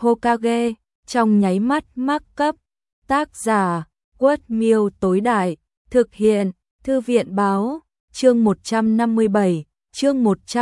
Hokage, trong nháy mắt mắc cấp. Tác giả, Quất Miêu tối đại, thực hiện, Thư viện báo, chương 157, chương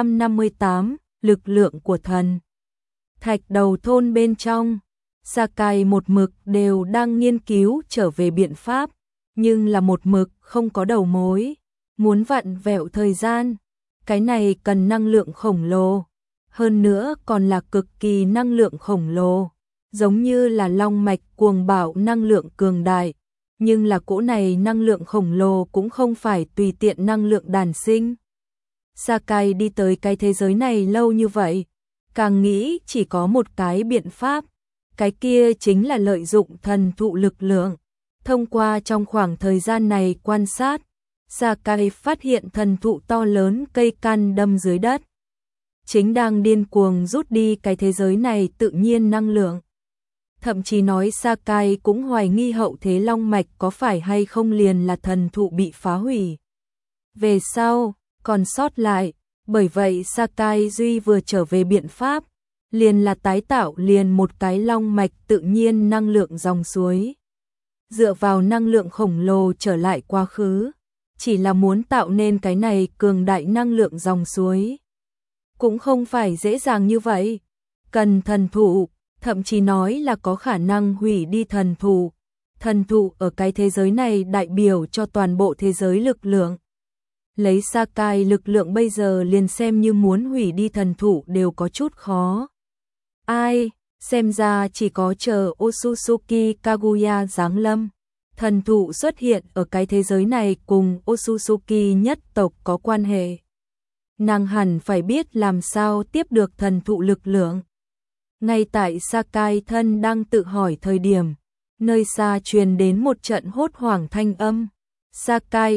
158, lực lượng của thần. Thạch đầu thôn bên trong, Sakai một mực đều đang nghiên cứu trở về biện pháp, nhưng là một mực không có đầu mối, muốn vặn vẹo thời gian, cái này cần năng lượng khổng lồ, hơn nữa còn là cực kỳ năng lượng khổng lồ, giống như là long mạch cuồng bạo năng lượng cường đại, nhưng là cỗ này năng lượng khổng lồ cũng không phải tùy tiện năng lượng đản sinh. Sakai đi tới cái thế giới này lâu như vậy, càng nghĩ chỉ có một cái biện pháp, cái kia chính là lợi dụng thần thụ lực lượng. Thông qua trong khoảng thời gian này quan sát, Sakai phát hiện thần thụ to lớn cây căn đâm dưới đất, chính đang điên cuồng rút đi cái thế giới này tự nhiên năng lượng. Thậm chí nói Sakai cũng hoài nghi hậu thế long mạch có phải hay không liền là thần thụ bị phá hủy. Về sau, còn sót lại, bởi vậy Sakai duy vừa trở về biện pháp, liền là tái tạo liền một cái long mạch tự nhiên năng lượng dòng suối. Dựa vào năng lượng khổng lồ trở lại quá khứ, chỉ là muốn tạo nên cái này cường đại năng lượng dòng suối. Cũng không phải dễ dàng như vậy, cần thần thụ, thậm chí nói là có khả năng hủy đi thần thụ. Thần thụ ở cái thế giới này đại biểu cho toàn bộ thế giới lực lượng. Lấy Sakai lực lượng bây giờ liền xem như muốn hủy đi thần thụ đều có chút khó. Ai, xem ra chỉ có chờ Otsutsuki Kaguya giáng lâm. Thần thụ xuất hiện ở cái thế giới này cùng Otsutsuki nhất tộc có quan hệ. Nàng hẳn phải biết làm sao tiếp được thần thụ lực lượng. Ngay tại Sakai thân đang tự hỏi thời điểm, nơi xa truyền đến một trận hốt hoảng thanh âm. Sakai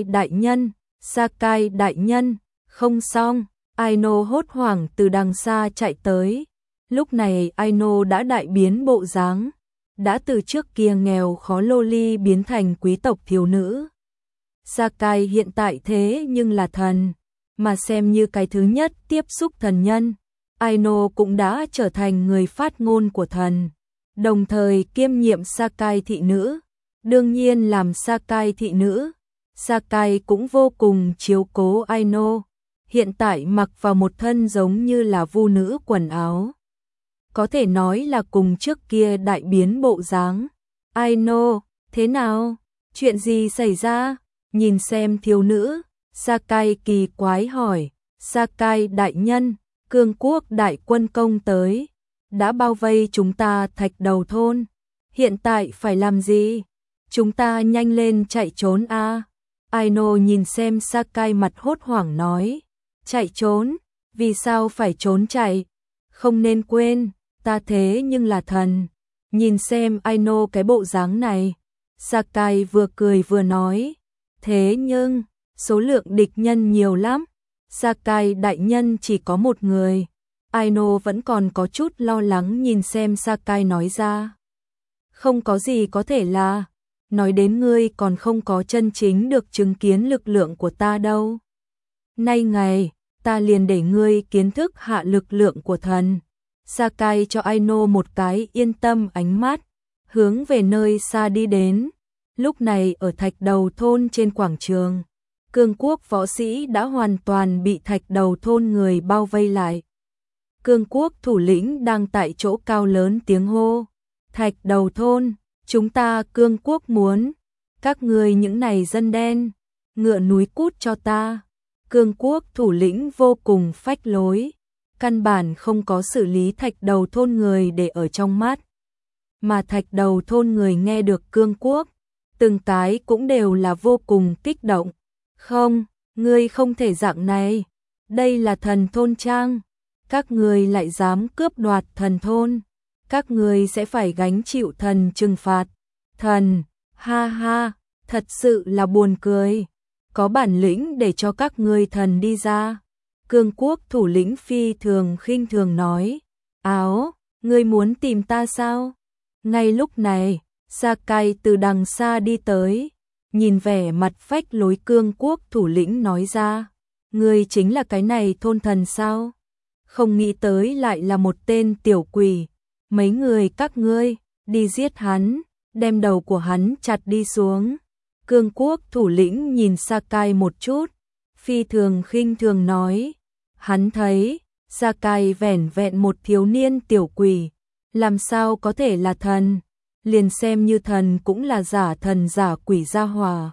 đại nhân, không xong, Aino hốt hoảng từ đằng xa chạy tới. Lúc này Aino đã đại biến bộ dáng, đã từ trước kia nghèo khó loli biến thành quý tộc thiếu nữ. Sakai hiện tại thế nhưng là thần, mà xem như cái thứ nhất tiếp xúc thần nhân. Aino cũng đã trở thành người phát ngôn của thần, đồng thời kiêm nhiệm Sakai thị nữ. Đương nhiên làm Sakai thị nữ, Sakai cũng vô cùng chiếu cố Aino, hiện tại mặc vào một thân giống như là vu nữ quần áo. Có thể nói là cùng trước kia đại biến bộ dáng. Aino, thế nào? Chuyện gì xảy ra? Nhìn xem thiếu nữ, Sakai kỳ quái hỏi. Sakai đại nhân, Cương quốc đại quân công tới, đã bao vây chúng ta thạch đầu thôn. Hiện tại phải làm gì? Chúng ta nhanh lên chạy trốn a. Aino nhìn xem Sakai mặt hốt hoảng nói. Chạy trốn? Vì sao phải trốn chạy? Không nên quên, ta thế nhưng là thần. Nhìn xem Aino cái bộ dáng này. Sakai vừa cười vừa nói. Thế nhưng, số lượng địch nhân nhiều lắm. Sakai đại nhân chỉ có một người. Aino vẫn còn có chút lo lắng nhìn xem Sakai nói ra. Không có gì có thể là, nói đến ngươi còn không có chân chính được chứng kiến lực lượng của ta đâu. Nay ngày, ta liền để ngươi kiến thức hạ lực lượng của thần. Sakai cho Aino một cái yên tâm ánh mắt, hướng về nơi xa đi đến. Lúc này ở thạch đầu thôn trên quảng trường, Cương quốc võ sĩ đã hoàn toàn bị thạch đầu thôn người bao vây lại. Cương quốc thủ lĩnh đang tại chỗ cao lớn tiếng hô. Thạch đầu thôn, chúng ta Cương quốc muốn. Các người những này dân đen, ngựa núi cút cho ta. Cương quốc thủ lĩnh vô cùng phách lối. Căn bản không có xử lý thạch đầu thôn người để ở trong mắt. Mà thạch đầu thôn người nghe được Cương quốc, từng cái cũng đều là vô cùng kích động. Không, ngươi không thể dạng này. Đây là thần thôn trang. Các ngươi lại dám cướp đoạt thần thôn. Các ngươi sẽ phải gánh chịu thần trừng phạt. Thần, ha ha, thật sự là buồn cười. Có bản lĩnh để cho các ngươi thần đi ra. Cương quốc thủ lĩnh phi thường khinh thường nói. Áo, ngươi muốn tìm ta sao? Ngay lúc này, Sakai từ đằng xa đi tới. Nhìn vẻ mặt phách lối Cương quốc thủ lĩnh nói ra. Ngươi chính là cái này thôn thần sao? Không nghĩ tới lại là một tên tiểu quỷ. mấy người các ngươi, đi giết hắn, đem đầu của hắn chặt đi xuống. Cương quốc thủ lĩnh nhìn Sakai một chút, phi thường khinh thường nói, hắn thấy, Sakai vẻn vẹn một thiếu niên tiểu quỷ, làm sao có thể là thần, liền xem như thần cũng là giả thần giả quỷ gia hỏa.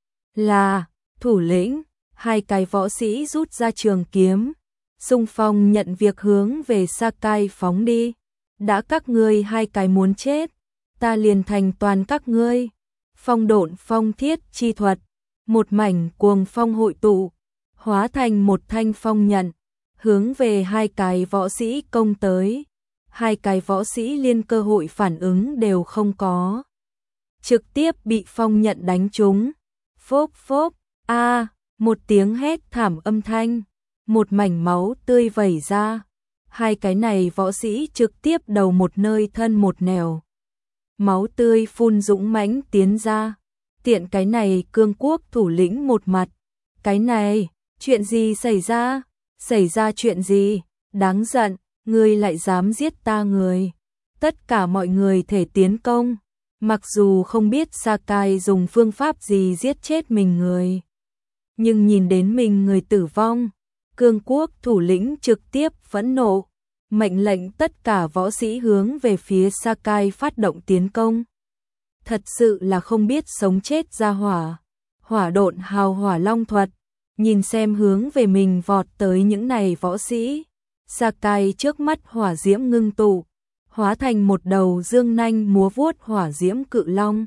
Là, thủ lĩnh, hai cái võ sĩ rút ra trường kiếm, xung phong nhận việc hướng về Sakai phóng đi. Đã các ngươi hai cái muốn chết, ta liền thành toàn các ngươi. Phong độn phong thiết chi thuật, một mảnh cuồng phong hội tụ, hóa thành một thanh phong nhận, hướng về hai cái võ sĩ công tới. Hai cái võ sĩ liên cơ hội phản ứng đều không có, trực tiếp bị phong nhận đánh trúng. Phốp phốp, a, một tiếng hét thảm âm thanh, một mảnh máu tươi vẩy ra. Hai cái này võ sĩ trực tiếp đầu một nơi thân một nẻo. Máu tươi phun dũng mãnh tiến ra. Tiện cái này cương quốc thủ lĩnh một mặt. Cái này, chuyện gì xảy ra? Xảy ra chuyện gì? Đáng giận, ngươi lại dám giết ta người. Tất cả mọi người thể tiến công. Mặc dù không biết Sakai dùng phương pháp gì giết chết mình người, nhưng nhìn đến mình người tử vong, cương quốc thủ lĩnh trực tiếp phẫn nộ, mệnh lệnh tất cả võ sĩ hướng về phía Sakai phát động tiến công. Thật sự là không biết sống chết ra hỏa. Hỏa độn hào hỏa long thuật, nhìn xem hướng về mình vọt tới những này võ sĩ. Sakai trước mắt hỏa diễm ngưng tụ, hóa thành một đầu dương nanh múa vuốt hỏa diễm cự long.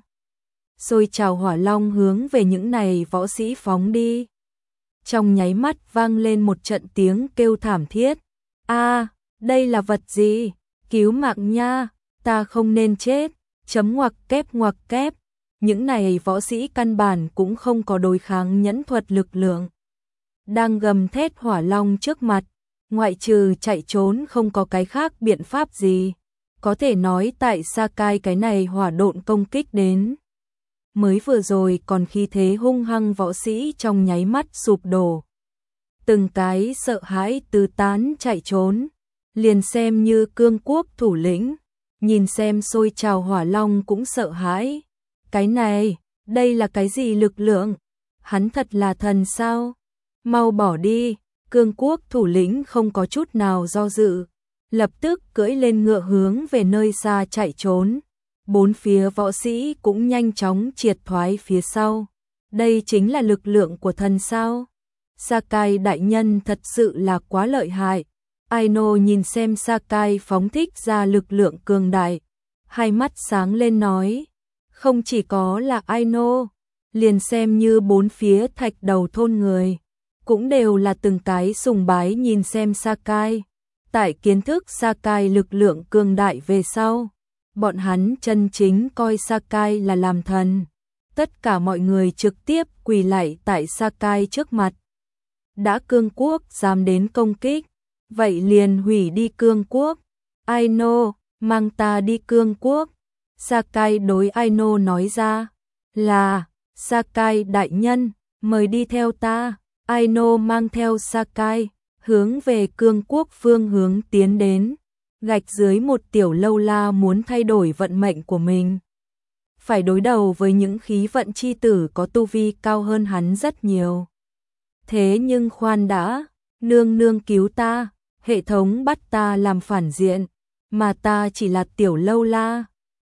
Xôi trào hỏa long hướng về những này võ sĩ phóng đi. Trong nháy mắt vang lên một trận tiếng kêu thảm thiết. A, đây là vật gì? Cứu mạng nha, ta không nên chết. Chấm ngoặc kép. Những này võ sĩ căn bản cũng không có đối kháng nhẫn thuật lực lượng. Đang gầm thét hỏa long trước mặt, ngoại trừ chạy trốn không có cái khác biện pháp gì. Có thể nói tại Sakai cái này hỏa độn công kích đến. Mới vừa rồi còn khí thế hung hăng võ sĩ trong nháy mắt sụp đổ. Từng cái sợ hãi tứ tán chạy trốn. Liền xem như cương quốc thủ lĩnh, nhìn xem sôi trào hỏa long cũng sợ hãi. Cái này, đây là cái gì lực lượng? Hắn thật là thần sao? Mau bỏ đi, cương quốc thủ lĩnh không có chút nào do dự. Lập tức cưỡi lên ngựa hướng về nơi xa chạy trốn. Bốn phía võ sĩ cũng nhanh chóng triệt thoái phía sau. Đây chính là lực lượng của thần sao? Sakai đại nhân thật sự là quá lợi hại. Aino nhìn xem Sakai phóng thích ra lực lượng cường đại. Hai mắt sáng lên nói. Không chỉ có là Aino, liền xem như bốn phía thạch đầu thôn người. Cũng đều là từng cái sùng bái nhìn xem Sakai. Tại kiến thức Sakai lực lượng cường đại về sau, bọn hắn chân chính coi Sakai là làm thần. Tất cả mọi người trực tiếp quỳ lạy tại Sakai trước mặt. Đã cương quốc dám đến công kích, vậy liền hủy đi cương quốc. Aino, mang ta đi cương quốc. Sakai đối Aino nói ra, là, Sakai đại nhân, mời đi theo ta. Aino mang theo Sakai, hướng về cương quốc phương hướng tiến đến, gạch dưới một tiểu lâu la muốn thay đổi vận mệnh của mình. Phải đối đầu với những khí vận chi tử có tu vi cao hơn hắn rất nhiều. Thế nhưng khoan đã, nương nương cứu ta, hệ thống bắt ta làm phản diện, mà ta chỉ là tiểu lâu la.